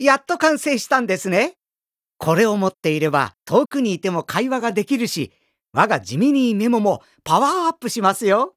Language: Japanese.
やっと完成したんですね。これを持っていれば遠くにいても会話ができるし、我がジミニーメモもパワーアップしますよ。